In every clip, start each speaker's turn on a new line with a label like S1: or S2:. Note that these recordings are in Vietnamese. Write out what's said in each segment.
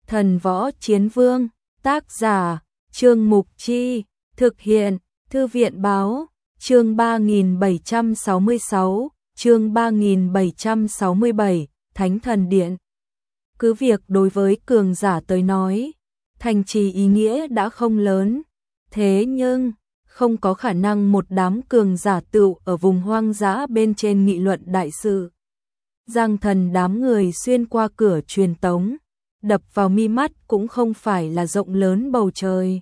S1: Thần Võ Chiến Vương, tác giả, Trương Mục Chi, thực hiện, Thư viện Báo, chương 3766, chương 3767, Thánh Thần Điện. Cứ việc đối với cường giả tới nói, thành trì ý nghĩa đã không lớn, thế nhưng không có khả năng một đám cường giả tựu ở vùng hoang dã bên trên nghị luận đại sự. Giang Thần đám người xuyên qua cửa truyền tống, đập vào mi mắt cũng không phải là rộng lớn bầu trời,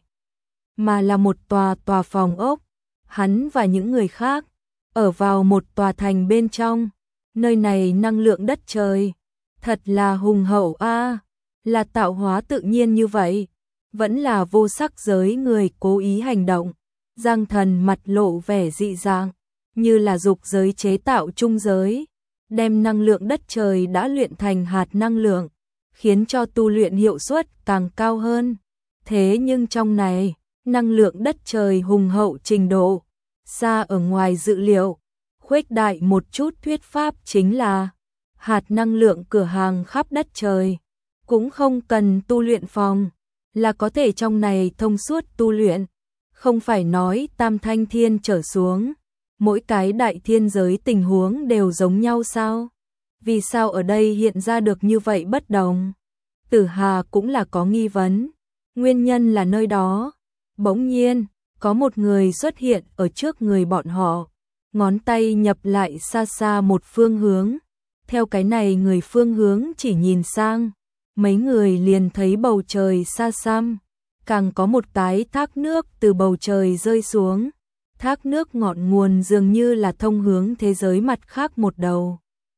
S1: mà là một tòa phòng ốc. Hắn và những người khác ở vào một tòa thành bên trong, nơi này năng lượng đất trời thật là hùng hậu a, là tạo hóa tự nhiên như vậy, vẫn là vô sắc giới người cố ý hành động. Giang Thần mặt lộ vẻ dị dạng, như là dục giới chế tạo trung giới, đem năng lượng đất trời đã luyện thành hạt năng lượng, khiến cho tu luyện hiệu suất càng cao hơn. Thế nhưng trong này, năng lượng đất trời hùng hậu trình độ xa ở ngoài dự liệu. Khuếch đại một chút thuyết pháp chính là hạt năng lượng cửa hàng khắp đất trời, cũng không cần tu luyện phòng, là có thể trong này thông suốt tu luyện. Không phải nói tam thanh thiên trở xuống, mỗi cái đại thiên giới tình huống đều giống nhau sao? Vì sao ở đây hiện ra được như vậy bất đồng? Tử Hà cũng là có nghi vấn. Nguyên nhân là nơi đó, bỗng nhiên, có một người xuất hiện ở trước người bọn họ, ngón tay nhập lại xa xa một phương hướng. Theo cái này người phương hướng chỉ nhìn sang, mấy người liền thấy bầu trời xa xăm, càng có một cái thác nước từ bầu trời rơi xuống. Thác nước ngọn nguồn dường như là thông hướng thế giới mặt khác một đầu.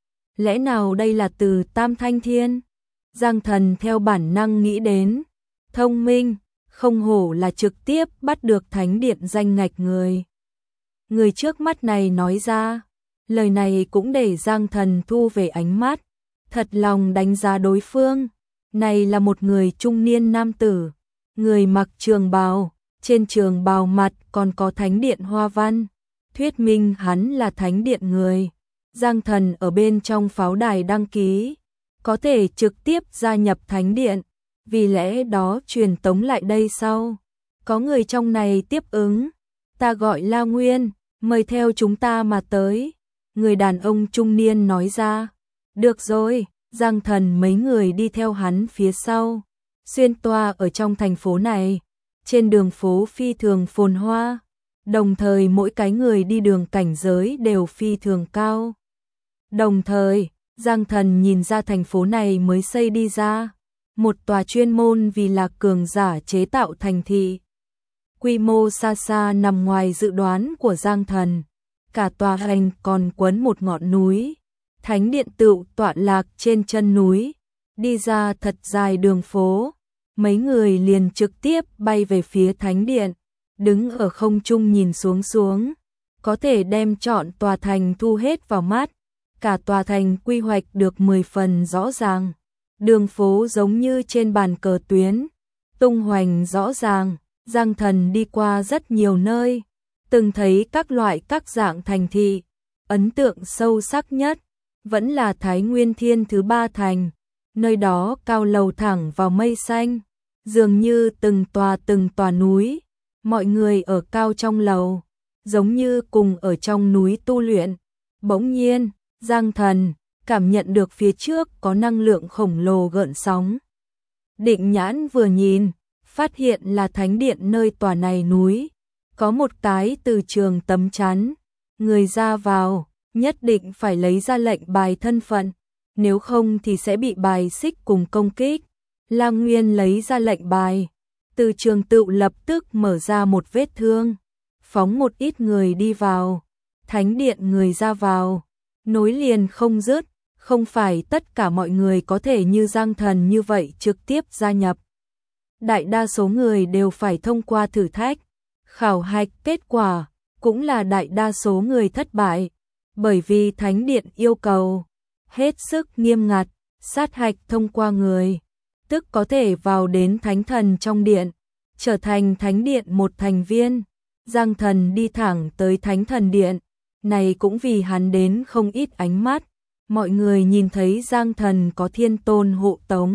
S1: Lẽ nào đây là từ Tam Thanh Thiên? Giang Thần theo bản năng nghĩ đến. Thông minh, không hổ là trực tiếp bắt được thánh điện danh ngạch người. Người trước mắt này nói ra, lời này cũng để Giang Thần thu về ánh mắt, thật lòng đánh giá đối phương. Này là một người trung niên nam tử, người mặc trường bào, trên trường bào mặt còn có thánh điện hoa văn, thuyết minh hắn là thánh điện người. Giang Thần ở bên trong pháo đài đăng ký, có thể trực tiếp gia nhập thánh điện, vì lẽ đó truyền tống lại đây sau. Có người trong này tiếp ứng, ta gọi La Nguyên, mời theo chúng ta mà tới. Người đàn ông trung niên nói ra, được rồi. Giang Thần mấy người đi theo hắn phía sau, xuyên toa ở trong thành phố này, trên đường phố phi thường phồn hoa, đồng thời mỗi cái người đi đường cảnh giới đều phi thường cao. Đồng thời, Giang Thần nhìn ra thành phố này mới xây đi ra, một tòa chuyên môn vì là cường giả chế tạo thành thị. Quy mô xa xa nằm ngoài dự đoán của Giang Thần, cả tòa thành còn quấn một ngọn núi. Thánh điện tựu tọa lạc trên chân núi, đi ra thật dài đường phố, mấy người liền trực tiếp bay về phía thánh điện, đứng ở không trung nhìn xuống, có thể đem trọn tòa thành thu hết vào mắt, cả tòa thành quy hoạch được 10 phần rõ ràng, đường phố giống như trên bàn cờ tuyến, tung hoành rõ ràng. Giang Thần đi qua rất nhiều nơi, từng thấy các loại các dạng thành thị, ấn tượng sâu sắc nhất vẫn là Thái Nguyên Thiên thứ 3 thành, nơi đó cao lầu thẳng vào mây xanh, dường như từng tòa núi, mọi người ở cao trong lầu, giống như cùng ở trong núi tu luyện. Bỗng nhiên, Giang Thần cảm nhận được phía trước có năng lượng khổng lồ gợn sóng. Định nhãn vừa nhìn, phát hiện là thánh điện nơi tòa này núi, có một cái từ trường tấm chắn, người ra vào nhất định phải lấy ra lệnh bài thân phận, nếu không thì sẽ bị bài xích cùng công kích. La Nguyên lấy ra lệnh bài, từ trường tựu lập tức mở ra một vết thương, phóng một ít người đi vào, thánh điện người ra vào, nối liền không dứt, không phải tất cả mọi người có thể như Giang Thần như vậy trực tiếp gia nhập. Đại đa số người đều phải thông qua thử thách, khảo hạch, kết quả cũng là đại đa số người thất bại. Bởi vì thánh điện yêu cầu hết sức nghiêm ngặt, sát hạch thông qua người, tức có thể vào đến thánh thần trong điện, trở thành thánh điện một thành viên. Giang Thần đi thẳng tới thánh thần điện, này cũng vì hắn đến không ít ánh mắt, mọi người nhìn thấy Giang Thần có thiên tôn hộ tống,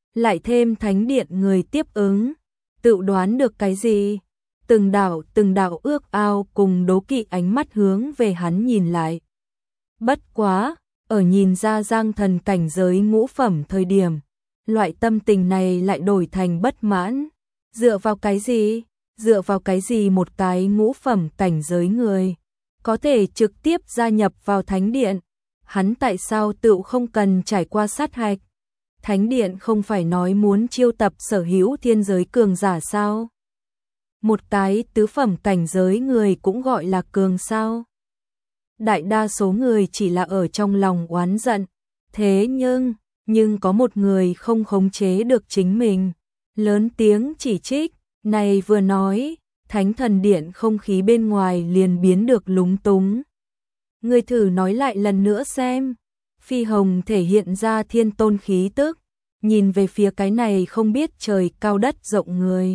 S1: lại thêm thánh điện người tiếp ứng, tự đoán được cái gì? Từng đạo ước ao cùng đố kỵ ánh mắt hướng về hắn nhìn lại. Bất quá, ở nhìn ra Giang Thần cảnh giới ngũ phẩm thời điểm, loại tâm tình này lại đổi thành bất mãn. Dựa vào cái gì? Dựa vào cái gì một cái ngũ phẩm cảnh giới người có thể trực tiếp gia nhập vào thánh điện? Hắn tại sao tự không cần trải qua sát hạch? Thánh điện không phải nói muốn chiêu tập sở hữu thiên giới cường giả sao? Một cái tứ phẩm cảnh giới người cũng gọi là cường sao? Đại đa số người chỉ là ở trong lòng oán giận, thế nhưng có một người không khống chế được chính mình, lớn tiếng chỉ trích, này vừa nói, Thánh Thần Điện không khí bên ngoài liền biến được lúng túng. Ngươi thử nói lại lần nữa xem. Phi Hồng thể hiện ra thiên tôn khí tức, nhìn về phía cái này không biết trời cao đất rộng người.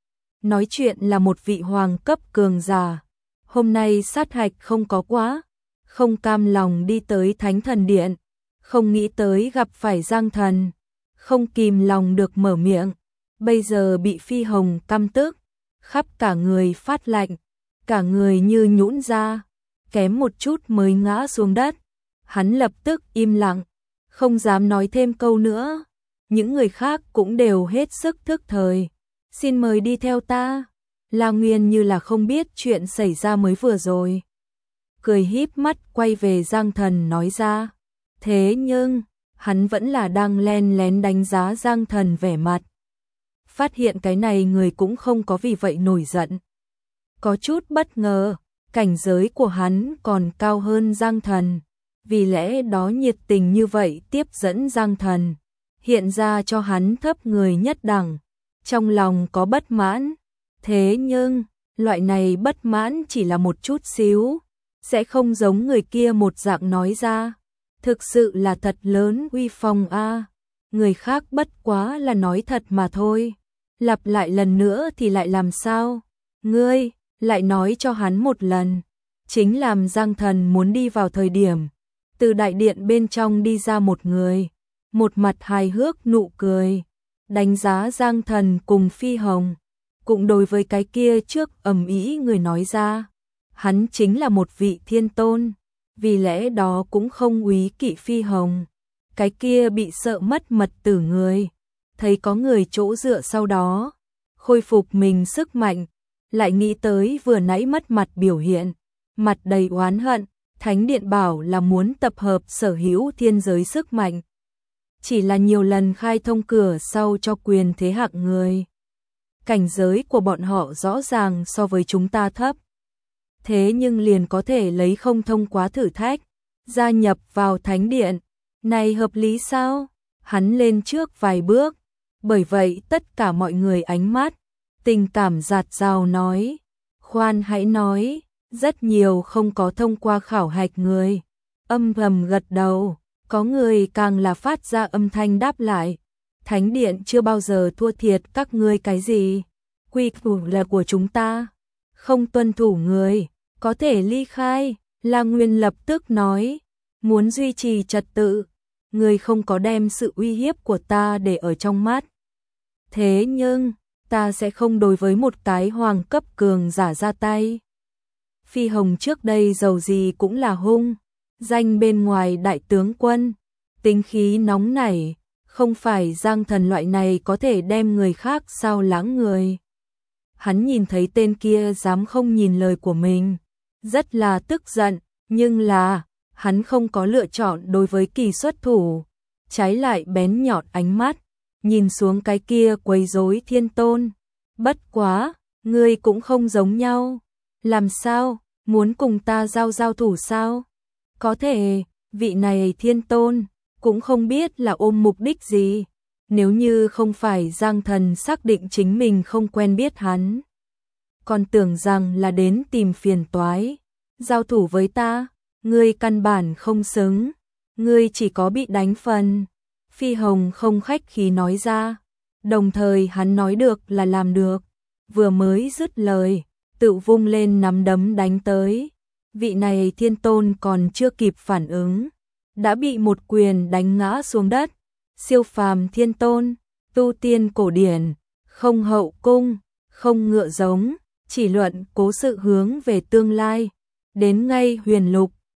S1: Nói chuyện là một vị hoàng cấp cường giả. Hôm nay sát hạch không có quá, không cam lòng đi tới Thánh Thần Điện, không nghĩ tới gặp phải Giang Thần, không kìm lòng được mở miệng. Bây giờ bị Phi Hồng căm tức, khắp cả người phát lạnh, cả người như nhũn ra, kém một chút mới ngã xuống đất. Hắn lập tức im lặng, không dám nói thêm câu nữa. Những người khác cũng đều hết sức thức thời. Xin mời đi theo ta. La Nguyên như là không biết chuyện xảy ra mới vừa rồi. Cười híp mắt quay về Giang Thần nói ra. Thế nhưng, hắn vẫn là đang len lén đánh giá Giang Thần vẻ mặt. Phát hiện cái này người cũng không có vì vậy nổi giận. Có chút bất ngờ, cảnh giới của hắn còn cao hơn Giang Thần. Vì lẽ đó nhiệt tình như vậy tiếp dẫn Giang Thần, hiện ra cho hắn thấp người nhất đẳng, trong lòng có bất mãn. Thế nhưng, loại này bất mãn chỉ là một chút xíu, sẽ không giống người kia một dạng nói ra. Thực sự là thật lớn uy phong a. Người khác bất quá là nói thật mà thôi. Lặp lại lần nữa thì lại làm sao? Ngươi, lại nói cho hắn một lần. Chính làm Giang Thần muốn đi vào thời điểm. Từ đại điện bên trong đi ra một người, một mặt hài hước nụ cười, đánh giá Giang Thần cùng Phi Hồng, cũng đối với cái kia trước ầm ĩ người nói ra, hắn chính là một vị thiên tôn, vì lẽ đó cũng không úy kỵ Phi Hồng, cái kia bị sợ mất mật tử người, thấy có người chỗ dựa sau đó, khôi phục mình sức mạnh, lại nghĩ tới vừa nãy mất mặt biểu hiện, mặt đầy oán hận. Thánh Điện bảo là muốn tập hợp sở hữu thiên giới sức mạnh. Chỉ là nhiều lần khai thông cửa sau cho quyền thế hạng người. Cảnh giới của bọn họ rõ ràng so với chúng ta thấp. Thế nhưng liền có thể lấy không thông quá thử thách, gia nhập vào Thánh Điện. Này hợp lý sao? Hắn lên trước vài bước. Bởi vậy tất cả mọi người ánh mắt, tình cảm dạt dào nói. Khoan hãy nói. Rất nhiều không có thông qua khảo hạch người, âm thầm gật đầu, có người càng là phát ra âm thanh đáp lại. Thánh Điện chưa bao giờ thua thiệt các ngươi cái gì, quy củ là của chúng ta, không tuân thủ người, có thể ly khai. La Nguyên lập tức nói, muốn duy trì trật tự, người không có đem sự uy hiếp của ta để ở trong mắt. Thế nhưng, ta sẽ không đối với một cái hoàng cấp cường giả ra tay. Phi Hồng trước đây dầu gì cũng là hung, danh bên ngoài đại tướng quân, tính khí nóng nảy, không phải Giang Thần loại này có thể đem người khác sao lãng người. Hắn nhìn thấy tên kia dám không nhìn lời của mình, rất là tức giận, nhưng là, hắn không có lựa chọn đối với Kỳ xuất thủ, trái lại bén nhọn ánh mắt, nhìn xuống cái kia quấy rối thiên tôn. Bất quá, ngươi cũng không giống nhau, làm sao? Muốn cùng ta giao thủ sao? Có thể, vị này thiên tôn, cũng không biết là ôm mục đích gì. Nếu như không phải Giang Thần xác định chính mình không quen biết hắn. Còn tưởng rằng là đến tìm phiền toái. Giao thủ với ta, ngươi căn bản không xứng. Ngươi chỉ có bị đánh phần. Phi Hồng không khách khí nói ra. Đồng thời hắn nói được là làm được. Vừa mới dứt lời, tự vung lên nắm đấm đánh tới. Vị này thiên tôn còn chưa kịp phản ứng, đã bị một quyền đánh ngã xuống đất. Siêu phàm thiên tôn, tu tiên cổ điển, không hậu cung, không ngựa giống, chỉ luận cố sự hướng về tương lai. Đến ngay huyền lục,